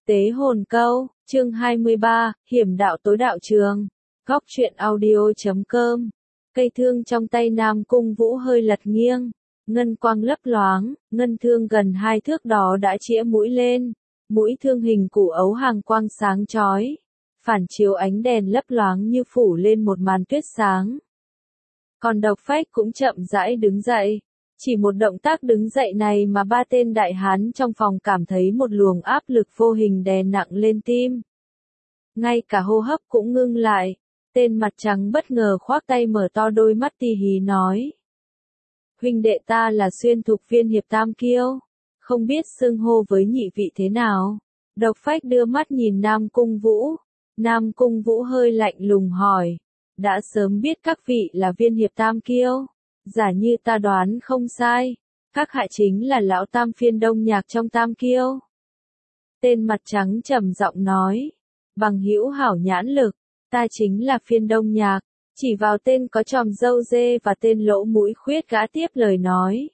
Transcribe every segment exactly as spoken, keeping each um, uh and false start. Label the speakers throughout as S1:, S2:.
S1: Tế hồn câu, chương hai mươi ba, hiểm đạo tối đạo trường. Góc truyện audio chấm com. Cây thương trong tay Nam Cung Vũ hơi lật nghiêng, ngân quang lấp loáng, ngân thương gần hai thước đó đã chĩa mũi lên, mũi thương hình củ ấu hàng quang sáng chói, phản chiếu ánh đèn lấp loáng như phủ lên một màn tuyết sáng. Còn Độc Phách cũng chậm rãi đứng dậy. Chỉ một động tác đứng dậy này mà ba tên đại hán trong phòng cảm thấy một luồng áp lực vô hình đè nặng lên tim. Ngay cả hô hấp cũng ngưng lại, tên mặt trắng bất ngờ khoác tay mở to đôi mắt tì hí nói. Huynh đệ ta là xuyên thục viên hiệp tam kiêu, không biết xưng hô với nhị vị thế nào. Độc Phách đưa mắt nhìn Nam Cung Vũ, Nam Cung Vũ hơi lạnh lùng hỏi, đã sớm biết các vị là viên hiệp tam kiêu. Giả như ta đoán không sai, các hạ chính là lão tam phiên đông nhạc trong tam kiêu. Tên mặt trắng trầm giọng nói, bằng hữu hảo nhãn lực, ta chính là phiên đông nhạc, chỉ vào tên có tròm râu dê và tên lỗ mũi khuyết gã tiếp lời nói.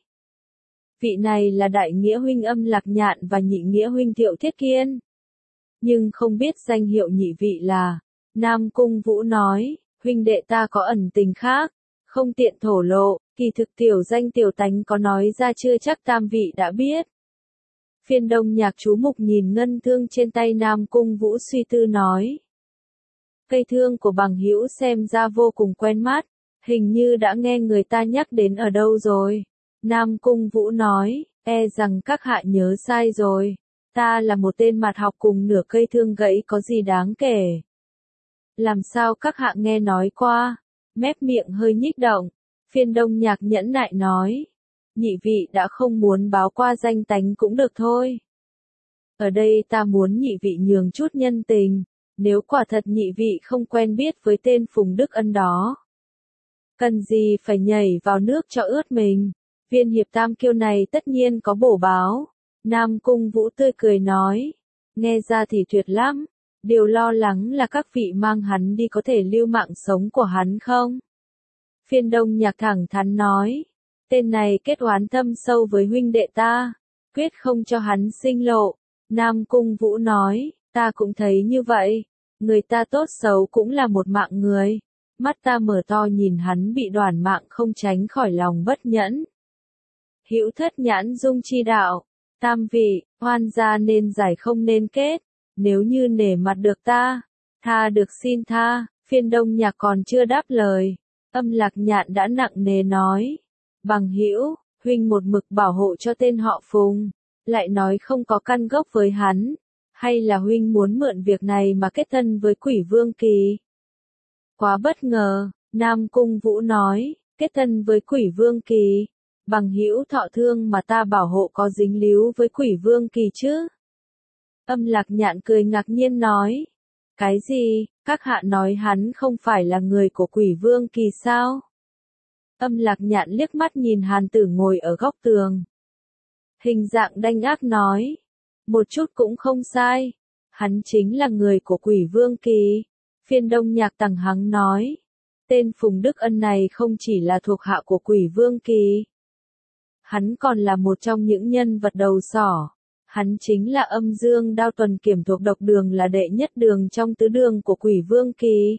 S1: Vị này là đại nghĩa huynh Âm Lạc Nhạn và nhị nghĩa huynh Thiệu Thiết Kiên. Nhưng không biết danh hiệu nhị vị là, Nam Cung Vũ nói, huynh đệ ta có ẩn tình khác. Không tiện thổ lộ, kỳ thực tiểu danh tiểu tánh có nói ra chưa chắc tam vị đã biết. Phiên đông nhạc chú mục nhìn ngân thương trên tay Nam Cung Vũ suy tư nói. Cây thương của bằng hữu xem ra vô cùng quen mắt, hình như đã nghe người ta nhắc đến ở đâu rồi. Nam Cung Vũ nói, e rằng các hạ nhớ sai rồi, ta là một tên mặt học cùng nửa cây thương gãy có gì đáng kể. Làm sao các hạ nghe nói qua? Mép miệng hơi nhích động, phiên đông nhạc nhẫn nại nói. Nhị vị đã không muốn báo qua danh tánh cũng được thôi. Ở đây ta muốn nhị vị nhường chút nhân tình, nếu quả thật nhị vị không quen biết với tên Phùng Đức Ân đó. Cần gì phải nhảy vào nước cho ướt mình, viên hiệp tam kiêu này tất nhiên có bổ báo. Nam Cung Vũ tươi cười nói, nghe ra thì tuyệt lắm. Điều lo lắng là các vị mang hắn đi có thể lưu mạng sống của hắn không? Phiên đông nhạc thẳng thắn nói, tên này kết oán thâm sâu với huynh đệ ta, quyết không cho hắn sinh lộ. Nam Cung Vũ nói, ta cũng thấy như vậy, người ta tốt xấu cũng là một mạng người. Mắt ta mở to nhìn hắn bị đoản mạng không tránh khỏi lòng bất nhẫn. Hữu thất nhãn dung chi đạo, tam vị, oan gia nên giải không nên kết. Nếu như nể mặt được ta, tha được xin tha. Phiên đông nhạc còn chưa đáp lời, Âm Lạc Nhạn đã nặng nề nói. Bằng hữu, huynh một mực bảo hộ cho tên họ Phùng, lại nói không có căn gốc với hắn. Hay là huynh muốn mượn việc này mà kết thân với Quỷ Vương Kỳ? Quá bất ngờ, Nam Cung Vũ nói, kết thân với Quỷ Vương Kỳ. Bằng hữu thọ thương mà ta bảo hộ có dính líu với Quỷ Vương Kỳ chứ? Âm Lạc Nhạn cười ngạc nhiên nói. Cái gì, các hạ nói hắn không phải là người của Quỷ Vương Kỳ sao? Âm Lạc Nhạn liếc mắt nhìn Hàn Tử ngồi ở góc tường. Hình dạng đanh ác nói. Một chút cũng không sai. Hắn chính là người của Quỷ Vương Kỳ. Phiên đông nhạc tằng hắng nói. Tên Phùng Đức Ân này không chỉ là thuộc hạ của Quỷ Vương Kỳ. Hắn còn là một trong những nhân vật đầu sỏ. Hắn chính là Âm Dương Đao Tuần Kiểm thuộc độc đường là đệ nhất đường trong tứ đường của Quỷ Vương Kỳ.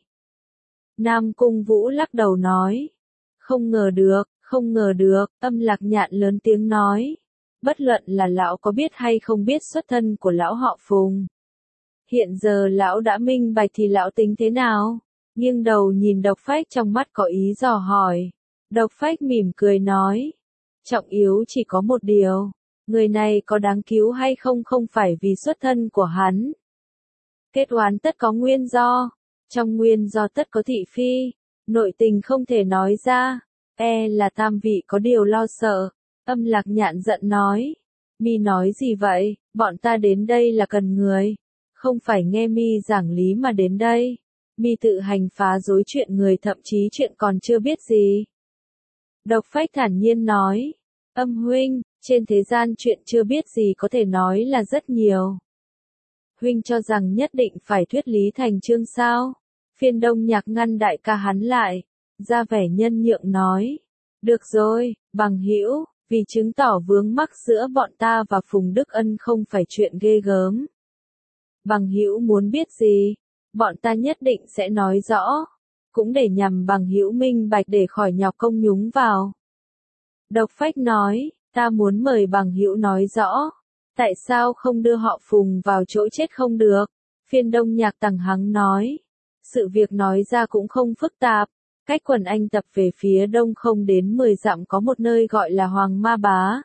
S1: Nam Cung Vũ lắc đầu nói. Không ngờ được, không ngờ được, Âm Lạc Nhạn lớn tiếng nói. Bất luận là lão có biết hay không biết xuất thân của lão họ Phùng. Hiện giờ lão đã minh bạch thì lão tính thế nào? Nghiêng đầu nhìn Độc Phách trong mắt có ý dò hỏi. Độc Phách mỉm cười nói. Trọng yếu chỉ có một điều. Người này có đáng cứu hay không không phải vì xuất thân của hắn. Kết oán tất có nguyên do. Trong nguyên do tất có thị phi. Nội tình không thể nói ra. E là tam vị có điều lo sợ. Âm Lạc Nhạn giận nói. Mi nói gì vậy? Bọn ta đến đây là cần người. Không phải nghe mi giảng lý mà đến đây. Mi tự hành phá rối chuyện người thậm chí chuyện còn chưa biết gì. Độc Phách thản nhiên nói. Âm huynh, trên thế gian chuyện chưa biết gì có thể nói là rất nhiều. Huynh cho rằng nhất định phải thuyết lý thành chương sao? Phiên đông nhạc ngăn đại ca hắn lại, ra vẻ nhân nhượng nói. Được rồi, bằng hữu, vì chứng tỏ vướng mắc giữa bọn ta và Phùng Đức Ân không phải chuyện ghê gớm. Bằng hữu muốn biết gì? Bọn ta nhất định sẽ nói rõ. Cũng để nhằm bằng hữu minh bạch để khỏi nhọc công nhúng vào. Độc Phách nói, ta muốn mời bằng hữu nói rõ. Tại sao không đưa họ Phùng vào chỗ chết không được? Phiên Đông Nhạc Tằng hắng nói. Sự việc nói ra cũng không phức tạp. Cách quần anh tập về phía đông không đến mười dặm có một nơi gọi là Hoàng Ma Bá.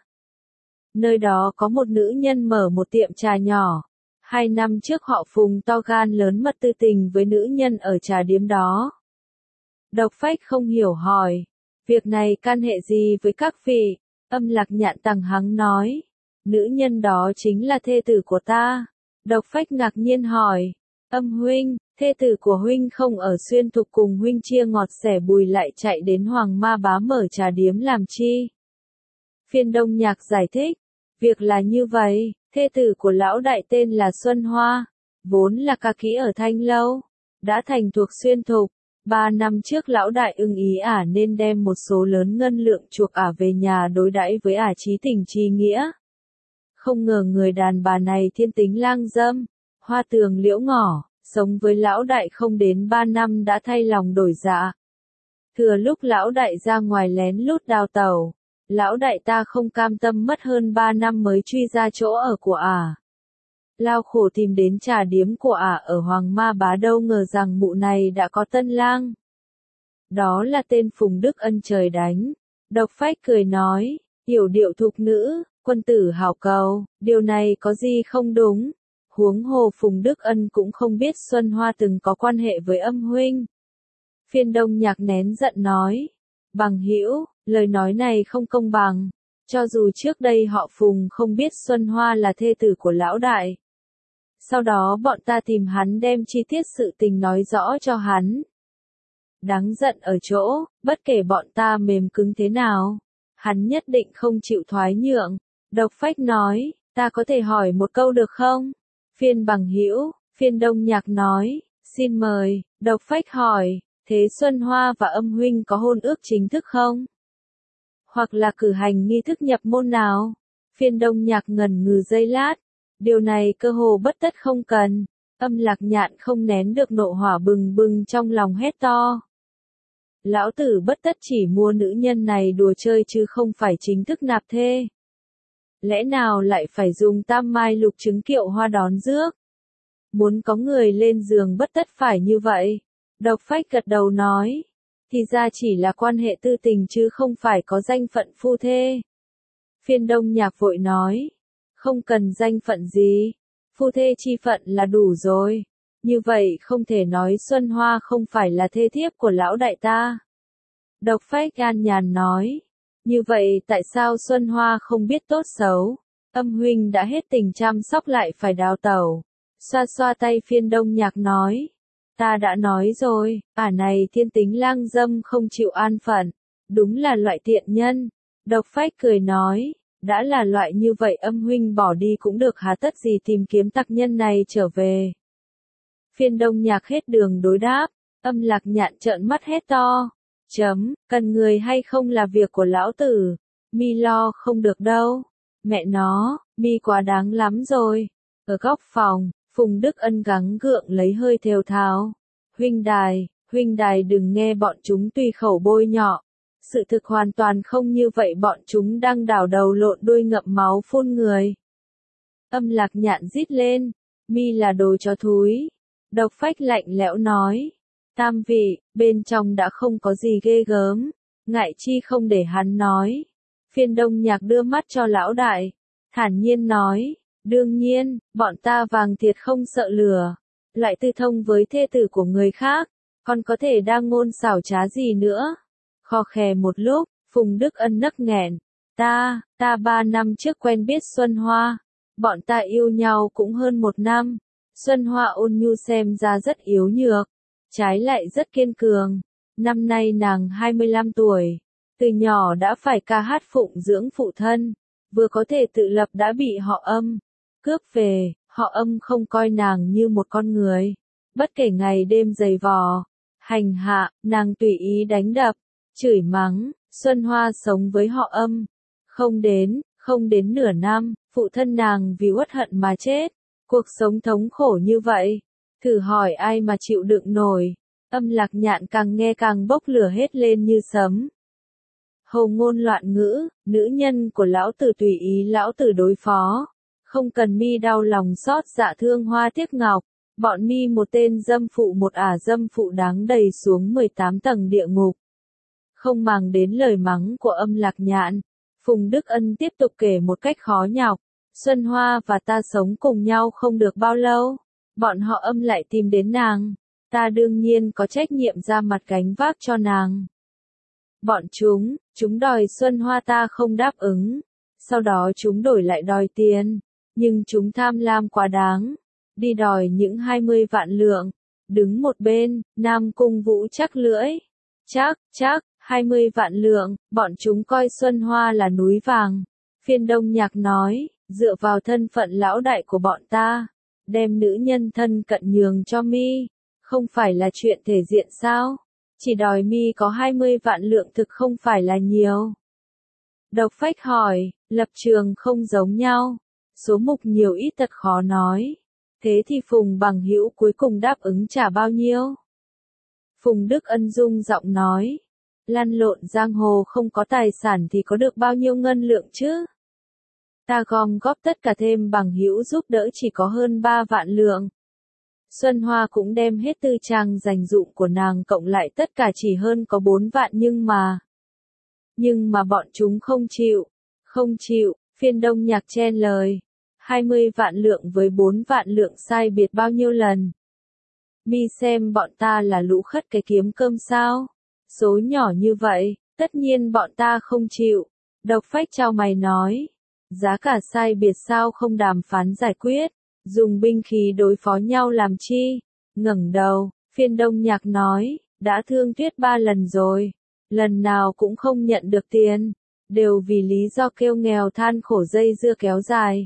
S1: Nơi đó có một nữ nhân mở một tiệm trà nhỏ. Hai năm trước họ Phùng to gan lớn mật tư tình với nữ nhân ở trà điếm đó. Độc Phách không hiểu hỏi. Việc này can hệ gì với các vị? Âm Lạc Nhạn Tằng hắng nói. Nữ nhân đó chính là thê tử của ta. Độc Phách ngạc nhiên hỏi. Âm huynh, thê tử của huynh không ở Xuyên Thục cùng huynh chia ngọt sẻ bùi lại chạy đến Hoàng Ma Bá mở trà điếm làm chi? Phiên Đông Nhạc giải thích. Việc là như vậy, thê tử của lão đại tên là Xuân Hoa, vốn là ca kỹ ở Thanh Lâu, đã thành thuộc Xuyên Thục. Ba năm trước lão đại ưng ý ả nên đem một số lớn ngân lượng chuộc ả về nhà đối đãi với ả chí tình trí nghĩa. Không ngờ người đàn bà này thiên tính lang dâm, hoa tường liễu ngỏ, sống với lão đại không đến ba năm đã thay lòng đổi dạ. Thừa lúc lão đại ra ngoài lén lút đào tẩu, lão đại ta không cam tâm mất hơn ba năm mới truy ra chỗ ở của ả. Lao khổ tìm đến trà điếm của ả ở Hoàng Ma Bá đâu ngờ rằng mụ này đã có tân lang. Đó là tên Phùng Đức Ân trời đánh. Độc Phách cười nói, yểu điệu thục nữ, quân tử hảo cầu, điều này có gì không đúng. Huống hồ Phùng Đức Ân cũng không biết Xuân Hoa từng có quan hệ với Âm huynh. Phiên Đông Nhạc nén giận nói, bằng hữu, lời nói này không công bằng. Cho dù trước đây họ Phùng không biết Xuân Hoa là thê tử của lão đại. Sau đó bọn ta tìm hắn đem chi tiết sự tình nói rõ cho hắn. Đáng giận ở chỗ, bất kể bọn ta mềm cứng thế nào, hắn nhất định không chịu thoái nhượng. Độc Phách nói, ta có thể hỏi một câu được không? Phiên bằng hữu, Phiên Đông Nhạc nói, xin mời. Độc Phách hỏi, thế Xuân Hoa và Âm huynh có hôn ước chính thức không? Hoặc là cử hành nghi thức nhập môn nào? Phiên Đông Nhạc ngần ngừ giây lát. Điều này cơ hồ bất tất không cần. Âm Lạc Nhạn không nén được nộ hỏa bừng bừng trong lòng hét to. Lão tử bất tất chỉ mua nữ nhân này đùa chơi chứ không phải chính thức nạp thê. Lẽ nào lại phải dùng tam mai lục trứng kiệu hoa đón rước? Muốn có người lên giường bất tất phải như vậy. Độc Phách gật đầu nói. Thì ra chỉ là quan hệ tư tình chứ không phải có danh phận phu thê. Phiên Đông Nhạc vội nói. Không cần danh phận gì. Phu thê chi phận là đủ rồi. Như vậy không thể nói Xuân Hoa không phải là thê thiếp của lão đại ta. Độc Phách an nhàn nói. Như vậy tại sao Xuân Hoa không biết tốt xấu? Âm huynh đã hết tình chăm sóc lại phải đào tẩu. Xoa xoa tay Phiên Đông Nhạc nói. Ta đã nói rồi, ả này thiên tính lang dâm không chịu an phận. Đúng là loại tiện nhân. Độc Phách cười nói. Đã là loại như vậy Âm huynh bỏ đi cũng được hà tất gì tìm kiếm tặc nhân này trở về. Phiên Đông Nhạc hết đường đối đáp. Âm Lạc Nhạn trợn mắt hét to. Chấm, cần người hay không là việc của lão tử. Mi lo không được đâu. Mẹ nó, mi quá đáng lắm rồi. Ở góc phòng, Phùng Đức Ân gắng gượng lấy hơi thều thào. Huynh đài, huynh đài đừng nghe bọn chúng tùy khẩu bôi nhọ. Sự thực hoàn toàn không như vậy, bọn chúng đang đảo đầu lộn đuôi ngậm máu phun người. Âm Lạc Nhạn rít lên. Mi là đồ chó thúi. Độc Phách lạnh lẽo nói. Tam vị, bên trong đã không có gì ghê gớm. Ngại chi không để hắn nói. Phiên Đông Nhạc đưa mắt cho lão đại. Thản nhiên nói. Đương nhiên, bọn ta vàng thiệt không sợ lửa. Lại tư thông với thê tử của người khác. Còn có thể đang ngôn xảo trá gì nữa. Kho khè một lúc, Phùng Đức Ân nấc nghẹn. Ta, ta ba năm trước quen biết Xuân Hoa. Bọn ta yêu nhau cũng hơn một năm. Xuân Hoa ôn nhu xem ra rất yếu nhược. Trái lại rất kiên cường. Năm nay nàng hai mươi lăm tuổi. Từ nhỏ đã phải ca hát phụng dưỡng phụ thân. Vừa có thể tự lập đã bị họ Âm cướp về. Họ Âm không coi nàng như một con người. Bất kể ngày đêm giày vò, hành hạ, nàng tùy ý đánh đập, chửi mắng. Xuân Hoa sống với họ Âm. Không đến, không đến nửa năm, phụ thân nàng vì uất hận mà chết. Cuộc sống thống khổ như vậy, thử hỏi ai mà chịu đựng nổi. Âm Lạc Nhạn càng nghe càng bốc lửa hết lên như sấm. Hồ ngôn loạn ngữ, nữ nhân của lão tử tùy ý lão tử đối phó. Không cần mi đau lòng xót dạ thương hoa tiếc ngọc. Bọn mi một tên dâm phụ một ả dâm phụ đáng đầy xuống mười tám tầng địa ngục. Không màng đến lời mắng của Âm Lạc Nhạn, Phùng Đức Ân tiếp tục kể một cách khó nhọc. Xuân Hoa và ta sống cùng nhau không được bao lâu. Bọn họ Âm lại tìm đến nàng. Ta đương nhiên có trách nhiệm ra mặt gánh vác cho nàng. Bọn chúng, chúng đòi Xuân Hoa ta không đáp ứng. Sau đó chúng đổi lại đòi tiền. Nhưng chúng tham lam quá đáng. Đi đòi những hai mươi vạn lượng. Đứng một bên, Nam Cung Vũ chắc lưỡi. Chắc, chắc, hai mươi vạn lượng, bọn chúng coi Xuân Hoa là núi vàng. Phiên Đông Nhạc nói, dựa vào thân phận lão đại của bọn ta. Đem nữ nhân thân cận nhường cho mi. Không phải là chuyện thể diện sao? Chỉ đòi mi có hai mươi vạn lượng thực không phải là nhiều. Độc Phách hỏi, lập trường không giống nhau. Số mục nhiều ít thật khó nói. Thế thì Phùng Bằng Hữu cuối cùng đáp ứng trả bao nhiêu? Phùng Đức Ân rung giọng nói. Lăn lộn giang hồ không có tài sản thì có được bao nhiêu ngân lượng chứ? Ta gom góp tất cả thêm Bằng Hữu giúp đỡ chỉ có hơn ba vạn lượng. Xuân Hoa cũng đem hết tư trang dành dụm của nàng cộng lại tất cả chỉ hơn có bốn vạn nhưng mà. Nhưng mà bọn chúng không chịu. Không chịu, Phiên Đông Nhạc chen lời. hai mươi vạn lượng với bốn vạn lượng sai biệt bao nhiêu lần. Mi xem bọn ta là lũ khất cái kiếm cơm sao. Số nhỏ như vậy, tất nhiên bọn ta không chịu. Độc Phách chau mày nói. Giá cả sai biệt sao không đàm phán giải quyết. Dùng binh khí đối phó nhau làm chi? Ngẩng đầu, Phiên Đông Nhạc nói, đã thương Tuyết ba lần rồi. Lần nào cũng không nhận được tiền. Đều vì lý do kêu nghèo than khổ dây dưa kéo dài.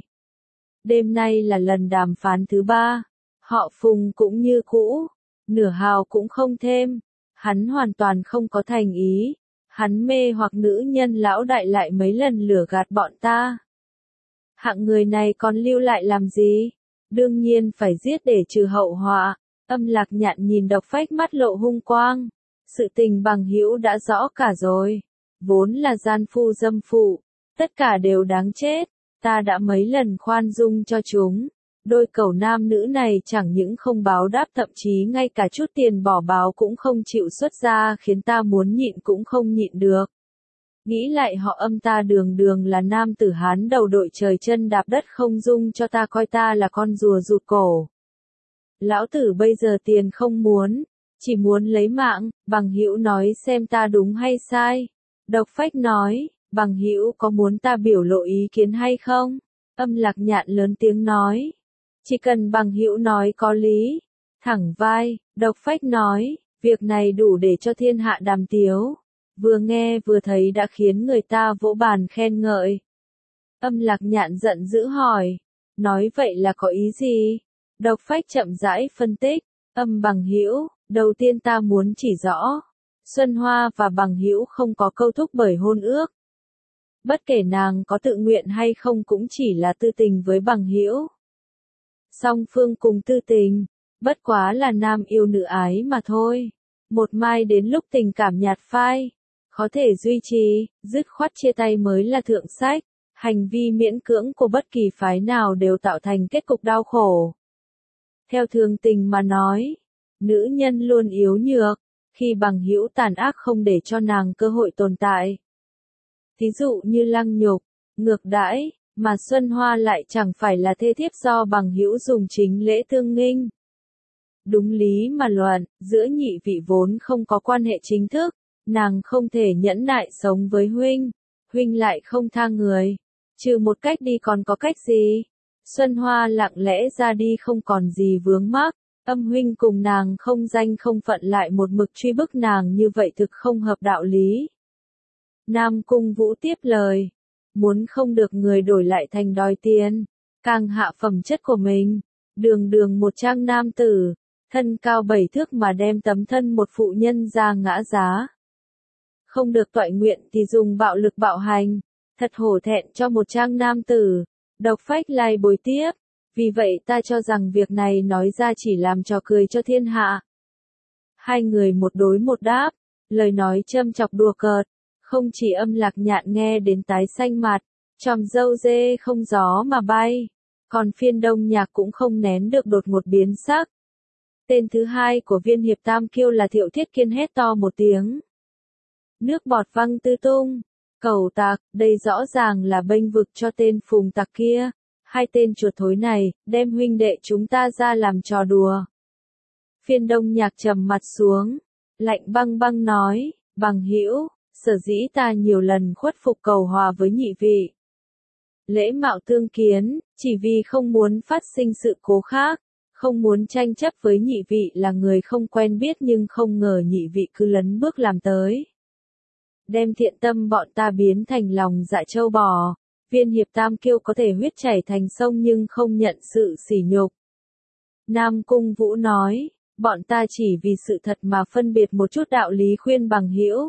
S1: Đêm nay là lần đàm phán thứ ba. Họ Phùng cũng như cũ. Nửa hào cũng không thêm. Hắn hoàn toàn không có thành ý. Hắn mê hoặc nữ nhân lão đại lại mấy lần lừa gạt bọn ta. Hạng người này còn lưu lại làm gì? Đương nhiên phải giết để trừ hậu họa. Âm Lạc Nhạn nhìn Độc Phách mắt lộ hung quang. Sự tình Bằng Hữu đã rõ cả rồi. Vốn là gian phu dâm phụ. Tất cả đều đáng chết. Ta đã mấy lần khoan dung cho chúng. Đôi cẩu nam nữ này chẳng những không báo đáp thậm chí ngay cả chút tiền bỏ báo cũng không chịu xuất ra khiến ta muốn nhịn cũng không nhịn được. Nghĩ lại họ Âm ta đường đường là nam tử Hán đầu đội trời chân đạp đất không dung cho ta coi ta là con rùa rụt cổ. Lão tử bây giờ tiền không muốn, chỉ muốn lấy mạng. Bằng Hữu nói xem ta đúng hay sai. Độc Phách nói, Bằng Hữu có muốn ta biểu lộ ý kiến hay không? Âm Lạc Nhạn lớn tiếng nói. Chỉ cần Bằng Hữu nói có lý. Thẳng vai, Độc Phách nói, việc này đủ để cho thiên hạ đàm tiếu. Vừa nghe vừa thấy đã khiến người ta vỗ bàn khen ngợi. Âm Lạc Nhạn giận dữ hỏi. Nói vậy là có ý gì? Độc Phách chậm rãi phân tích. Âm Bằng Hữu, đầu tiên ta muốn chỉ rõ. Xuân Hoa và Bằng Hữu không có câu thúc bởi hôn ước. Bất kể nàng có tự nguyện hay không cũng chỉ là tư tình với Bằng Hữu. Song phương cùng tư tình, bất quá là nam yêu nữ ái mà thôi. Một mai đến lúc tình cảm nhạt phai, khó thể duy trì, dứt khoát chia tay mới là thượng sách. Hành vi miễn cưỡng của bất kỳ phái nào đều tạo thành kết cục đau khổ. Theo thường tình mà nói, nữ nhân luôn yếu nhược, khi Bằng Hữu tàn ác không để cho nàng cơ hội tồn tại. Thí dụ như lăng nhục, ngược đãi, mà Xuân Hoa lại chẳng phải là thê thiếp do Bằng Hữu dùng chính lễ thương nghinh. Đúng lý mà luận, giữa nhị vị vốn không có quan hệ chính thức, nàng không thể nhẫn nại sống với huynh, huynh lại không tha người. Trừ một cách đi còn có cách gì? Xuân Hoa lặng lẽ ra đi không còn gì vướng mắc. Âm huynh cùng nàng không danh không phận lại một mực truy bức nàng như vậy thực không hợp đạo lý. Nam Cung Vũ tiếp lời. Muốn không được người đổi lại thành đòi tiền. Càng hạ phẩm chất của mình. Đường đường một trang nam tử. Thân cao bảy thước mà đem tấm thân một phụ nhân ra ngã giá. Không được toại nguyện thì dùng bạo lực bạo hành. Thật hổ thẹn cho một trang nam tử. Độc Phách lai bồi tiếp. Vì vậy ta cho rằng việc này nói ra chỉ làm trò cười cho thiên hạ. Hai người một đối một đáp, lời nói châm chọc đùa cợt, không chỉ Âm Lạc Nhạn nghe đến tái xanh mặt, chòm râu dê không gió mà bay, còn Phiên Đông Nhạc cũng không nén được đột ngột biến sắc. Tên thứ hai của viên hiệp tam kiêu là Thiệu Thiết Kiên hét to một tiếng. Nước bọt văng tứ tung, cẩu tặc, đây rõ ràng là bênh vực cho tên phùng tặc kia, hai tên chuột thối này, đem huynh đệ chúng ta ra làm trò đùa. Phiên Đông Nhạc trầm mặt xuống, lạnh băng băng nói, bằng hữu, sở dĩ ta nhiều lần khuất phục cầu hòa với nhị vị. Lễ mạo tương kiến, chỉ vì không muốn phát sinh sự cố khác, không muốn tranh chấp với nhị vị là người không quen biết nhưng không ngờ nhị vị cứ lấn bước làm tới. Đem thiện tâm bọn ta biến thành lòng dạ trâu bò, viên hiệp tam kiêu có thể huyết chảy thành sông nhưng không nhận sự sỉ nhục. Nam Cung Vũ nói, bọn ta chỉ vì sự thật mà phân biệt một chút đạo lý khuyên bằng hữu.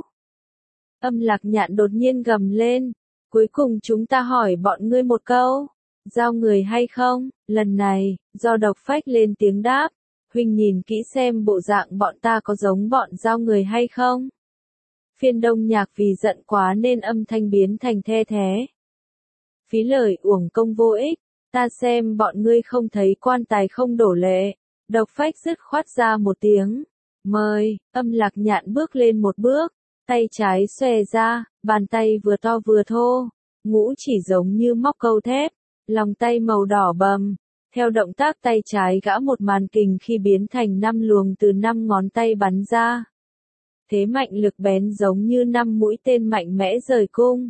S1: Âm Lạc Nhạn đột nhiên gầm lên, cuối cùng chúng ta hỏi bọn ngươi một câu, giao người hay không? Lần này, do Độc Phách lên tiếng đáp, huynh nhìn kỹ xem bộ dạng bọn ta có giống bọn giao người hay không? Phiên Đông Nhạc vì giận quá nên âm thanh biến thành the thế. Phí lời uổng công vô ích, ta xem bọn ngươi không thấy quan tài không đổ lệ. Độc Phách dứt khoát ra một tiếng, mời. Âm Lạc Nhạn bước lên một bước, tay trái xòe ra, bàn tay vừa to vừa thô, ngũ chỉ giống như móc câu thép, lòng tay màu đỏ bầm. Theo động tác tay trái gã một màn kình khi biến thành năm luồng từ năm ngón tay bắn ra. Thế mạnh lực bén giống như năm mũi tên mạnh mẽ rời cung.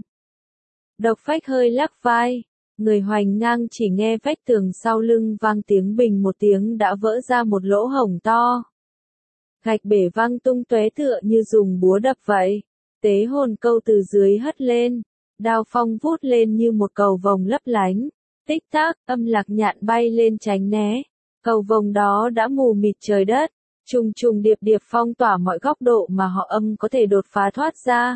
S1: Độc Phách hơi lắc vai, người hoành ngang chỉ nghe vách tường sau lưng vang tiếng bình một tiếng đã vỡ ra một lỗ hổng to. Gạch bể văng tung tóe tựa như dùng búa đập vậy. Tế hồn câu từ dưới hất lên, đao phong vút lên như một cầu vồng lấp lánh. Tích tắc, Âm Lạc Nhạn bay lên tránh né. Cầu vồng đó đã mù mịt trời đất, trùng trùng điệp điệp phong tỏa mọi góc độ mà họ Âm có thể đột phá thoát ra.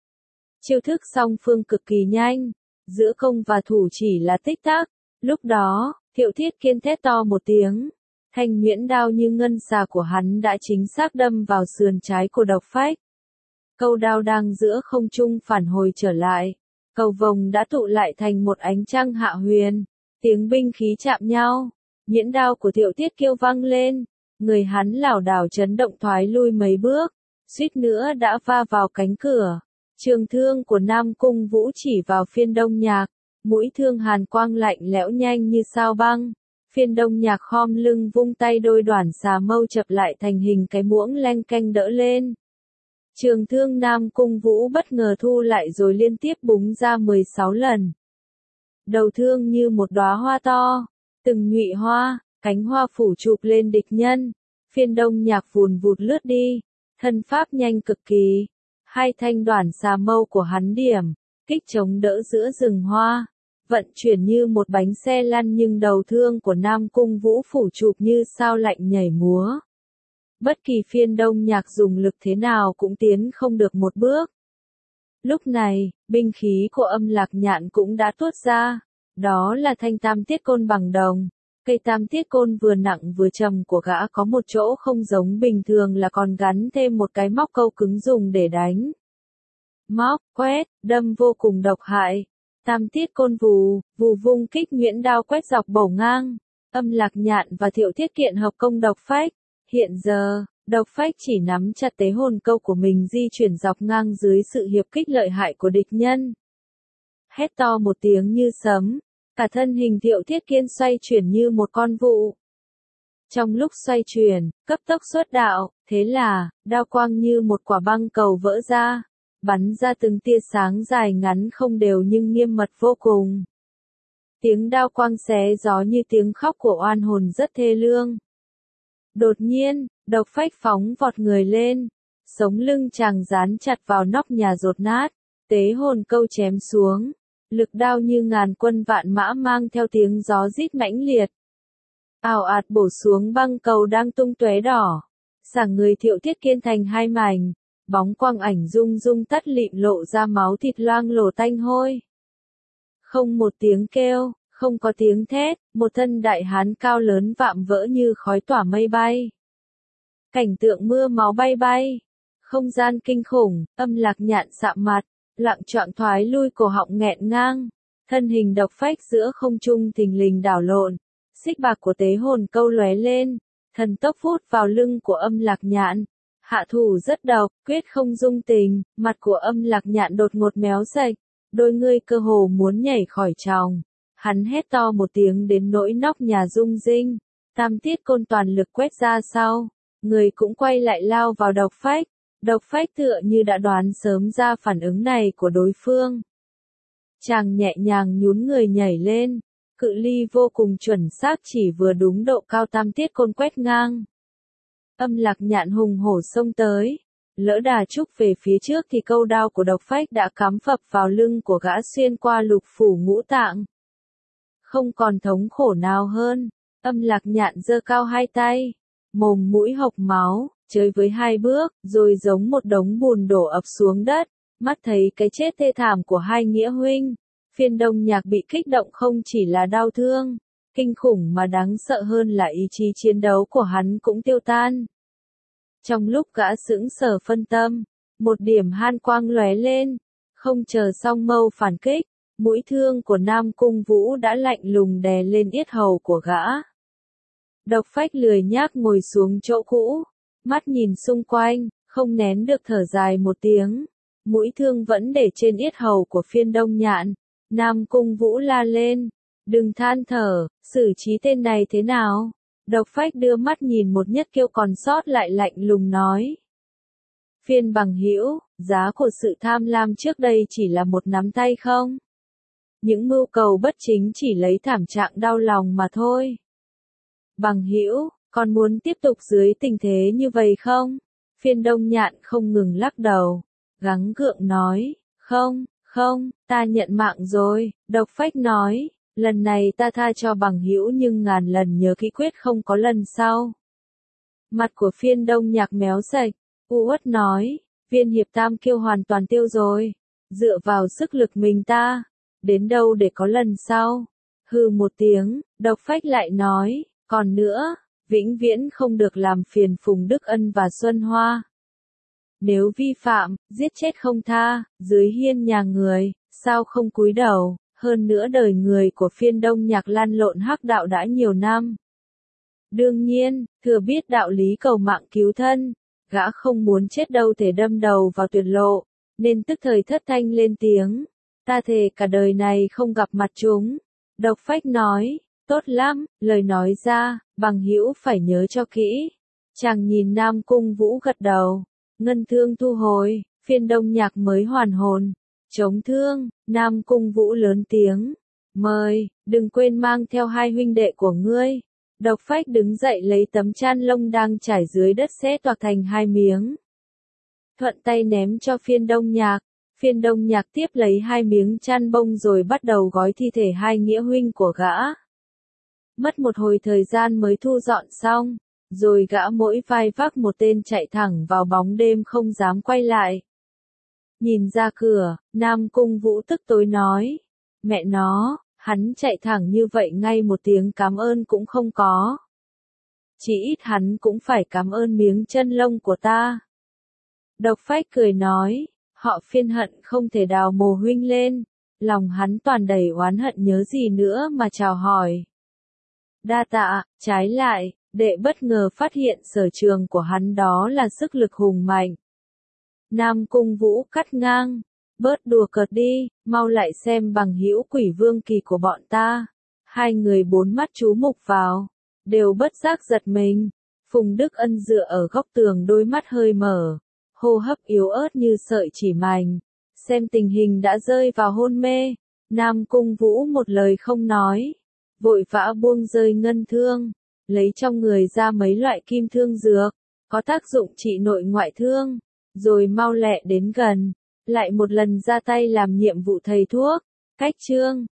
S1: Chiêu thức song phương cực kỳ nhanh, giữa công và thủ chỉ là tích tắc. Lúc đó, Thiệu Thiết Kiên thét to một tiếng, thanh nhuyễn đao như ngân xà của hắn đã chính xác đâm vào sườn trái của Độc Phách. Câu đao đang giữa không trung phản hồi trở lại, cầu vồng đã tụ lại thành một ánh trăng hạ huyền, tiếng binh khí chạm nhau, nhuyễn đao của Thiệu Thiết kêu vang lên, người hắn lảo đảo chấn động thoái lui mấy bước, suýt nữa đã va vào cánh cửa. Trường thương của Nam Cung Vũ chỉ vào Phiên Đông Nhạc, mũi thương hàn quang lạnh lẽo nhanh như sao băng. Phiên Đông Nhạc khom lưng vung tay, đôi đoản xà mâu chập lại thành hình cái muỗng leng keng đỡ lên. Trường thương Nam Cung Vũ bất ngờ thu lại rồi liên tiếp búng ra mười sáu lần. Đầu thương như một đóa hoa to, từng nhụy hoa, cánh hoa phủ chụp lên địch nhân. Phiên Đông Nhạc vùn vụt lướt đi, thân pháp nhanh cực kỳ. Hai thanh đoản xà mâu của hắn điểm, kích chống đỡ giữa rừng hoa, vận chuyển như một bánh xe lăn nhưng đầu thương của Nam Cung Vũ phủ chụp như sao lạnh nhảy múa. Bất kỳ Phiên Đông Nhạc dùng lực thế nào cũng tiến không được một bước. Lúc này, binh khí của Âm Lạc Nhạn cũng đã tuốt ra, đó là thanh tam tiết côn bằng đồng. Cây tam tiết côn vừa nặng vừa trầm của gã có một chỗ không giống bình thường là còn gắn thêm một cái móc câu cứng dùng để đánh. Móc, quét, đâm vô cùng độc hại. Tam tiết côn vù, vù vung kích nhuyễn đao quét dọc bổ ngang. Âm Lạc Nhạn và Thiệu Thiết Kiện hợp công Độc Phách. Hiện giờ, Độc Phách chỉ nắm chặt tế hồn câu của mình di chuyển dọc ngang dưới sự hiệp kích lợi hại của địch nhân. Hét to một tiếng như sấm. Cả thân hình Thiệu Thiết Kiên xoay chuyển như một con vụ. Trong lúc xoay chuyển, cấp tốc xuất đạo, thế là, đao quang như một quả băng cầu vỡ ra, bắn ra từng tia sáng dài ngắn không đều nhưng nghiêm mật vô cùng. Tiếng đao quang xé gió như tiếng khóc của oan hồn rất thê lương. Đột nhiên, Độc Phách phóng vọt người lên, sống lưng chàng dán chặt vào nóc nhà dột nát, tế hồn câu chém xuống. Lực đao như ngàn quân vạn mã mang theo tiếng gió rít mãnh liệt. Ào ạt bổ xuống băng cầu đang tung tóe đỏ. Sảng người Thiệu Thiết Kiên thành hai mảnh. Bóng quang ảnh rung rung tắt lịm lộ ra máu thịt loang lổ tanh hôi. Không một tiếng kêu, Không có tiếng thét, một thân đại hán cao lớn vạm vỡ như khói tỏa mây bay. Cảnh tượng mưa máu bay bay. Không gian kinh khủng, Âm Lạc Nhạn sạm mặt, loạng choạng thoái lui, cổ họng nghẹn ngang. Thân hình độc phách giữa không trung thình lình đảo lộn. Xích bạc của tế hồn câu lóe lên. Thần tốc phút vào lưng của Âm Lạc Nhạn. Hạ thủ rất độc, quyết không dung tình. Mặt của Âm Lạc Nhạn đột ngột méo sạch. Đôi ngươi cơ hồ muốn nhảy khỏi tròng. Hắn hét to một tiếng đến nỗi nóc nhà rung rinh. Tam tiết côn toàn lực quét ra sau. Người cũng quay lại lao vào độc phách. Độc phách tựa như đã đoán sớm ra phản ứng này của đối phương. Chàng nhẹ nhàng nhún người nhảy lên. Cự ly vô cùng chuẩn xác, chỉ vừa đúng độ cao tam tiết côn quét ngang. Âm Lạc Nhạn hùng hổ xông tới. Lỡ đà trúc về phía trước thì câu đao của độc phách đã cắm phập vào lưng của gã, xuyên qua lục phủ ngũ tạng. Không còn thống khổ nào hơn. Âm Lạc Nhạn giơ cao hai tay. Mồm mũi hộc máu, chơi với hai bước, rồi giống một đống bùn đổ ập xuống đất. Mắt thấy cái chết thê thảm của hai nghĩa huynh. Phiên Đông Nhạc bị kích động không chỉ là đau thương. Kinh khủng mà đáng sợ hơn là ý chí chiến đấu của hắn cũng tiêu tan. Trong lúc gã sững sờ phân tâm, một điểm han quang lóe lên. Không chờ xong mâu phản kích, mũi thương của Nam Cung Vũ đã lạnh lùng đè lên yết hầu của gã. Độc phách lười nhác ngồi xuống chỗ cũ, mắt nhìn xung quanh, không nén được thở dài một tiếng. Mũi thương vẫn để trên yết hầu của Phiên Đông Nhạn. Nam Cung Vũ la lên, đừng than thở, xử trí tên này thế nào? Độc phách đưa mắt nhìn một Nhất Kiêu còn sót lại, lạnh lùng nói. Phiên bằng hữu, giá của sự tham lam trước đây chỉ là một nắm tay không? Những mưu cầu bất chính chỉ lấy thảm trạng đau lòng mà thôi. Bằng hữu, còn muốn tiếp tục dưới tình thế như vậy không? Phiên Đông Nhạn không ngừng lắc đầu, gắng gượng nói, không, không, ta nhận mạng rồi. Độc phách nói, lần này ta tha cho bằng hữu, nhưng ngàn lần nhớ kỹ quyết không có lần sau. Mặt của Phiên Đông Nhạc méo sạch, u uất nói, viên hiệp tam kiêu hoàn toàn tiêu rồi. Dựa vào sức lực mình ta, đến đâu để có lần sau? Hừ một tiếng, độc phách lại nói, còn nữa, vĩnh viễn không được làm phiền Phùng Đức Ân và Xuân Hoa. Nếu vi phạm, giết chết không tha, dưới hiên nhà người, sao không cúi đầu? Hơn nữa đời người của Phiên Đông Nhạc lăn lộn hắc đạo đã nhiều năm. Đương nhiên, thừa biết đạo lý cầu mạng cứu thân, gã không muốn chết đâu thể đâm đầu vào tuyệt lộ, nên tức thời thất thanh lên tiếng. Ta thề cả đời này không gặp mặt chúng. Độc phách nói, tốt lắm, lời nói ra, bằng hữu phải nhớ cho kỹ. Chàng nhìn Nam Cung Vũ gật đầu, ngân thương thu hồi, Phiên Đông Nhạc mới hoàn hồn. Chống thương, Nam Cung Vũ lớn tiếng, mời, đừng quên mang theo hai huynh đệ của ngươi. Độc phách đứng dậy lấy tấm chăn lông đang trải dưới đất xé toạc thành hai miếng. Thuận tay ném cho Phiên Đông Nhạc. Phiên Đông Nhạc tiếp lấy hai miếng chăn bông rồi bắt đầu gói thi thể hai nghĩa huynh của gã. Mất một hồi thời gian mới thu dọn xong, rồi gã mỗi vai vác một tên chạy thẳng vào bóng đêm không dám quay lại. Nhìn ra cửa, Nam Cung Vũ tức tối nói, mẹ nó, hắn chạy thẳng như vậy ngay một tiếng cảm ơn cũng không có. Chỉ ít hắn cũng phải cảm ơn miếng chân lông của ta. Độc phách cười nói, họ Phiên hận không thể đào mồ huynh lên, lòng hắn toàn đầy oán hận, nhớ gì nữa mà chào hỏi. Đa tạ, trái lại, đệ bất ngờ phát hiện sở trường của hắn đó là sức lực hùng mạnh. Nam Cung Vũ cắt ngang, bớt đùa cợt đi, mau lại xem bằng hữu Quỷ Vương Kỳ của bọn ta. Hai người bốn mắt chú mục vào, đều bất giác giật mình. Phùng Đức Ân dựa ở góc tường, đôi mắt hơi mở, hô hấp yếu ớt như sợi chỉ mảnh. Xem tình hình đã rơi vào hôn mê, Nam Cung Vũ một lời không nói, vội vã buông rơi ngân thương, lấy trong người ra mấy loại kim thương dược, có tác dụng trị nội ngoại thương, rồi mau lẹ đến gần, lại một lần ra tay làm nhiệm vụ thầy thuốc. Cách chương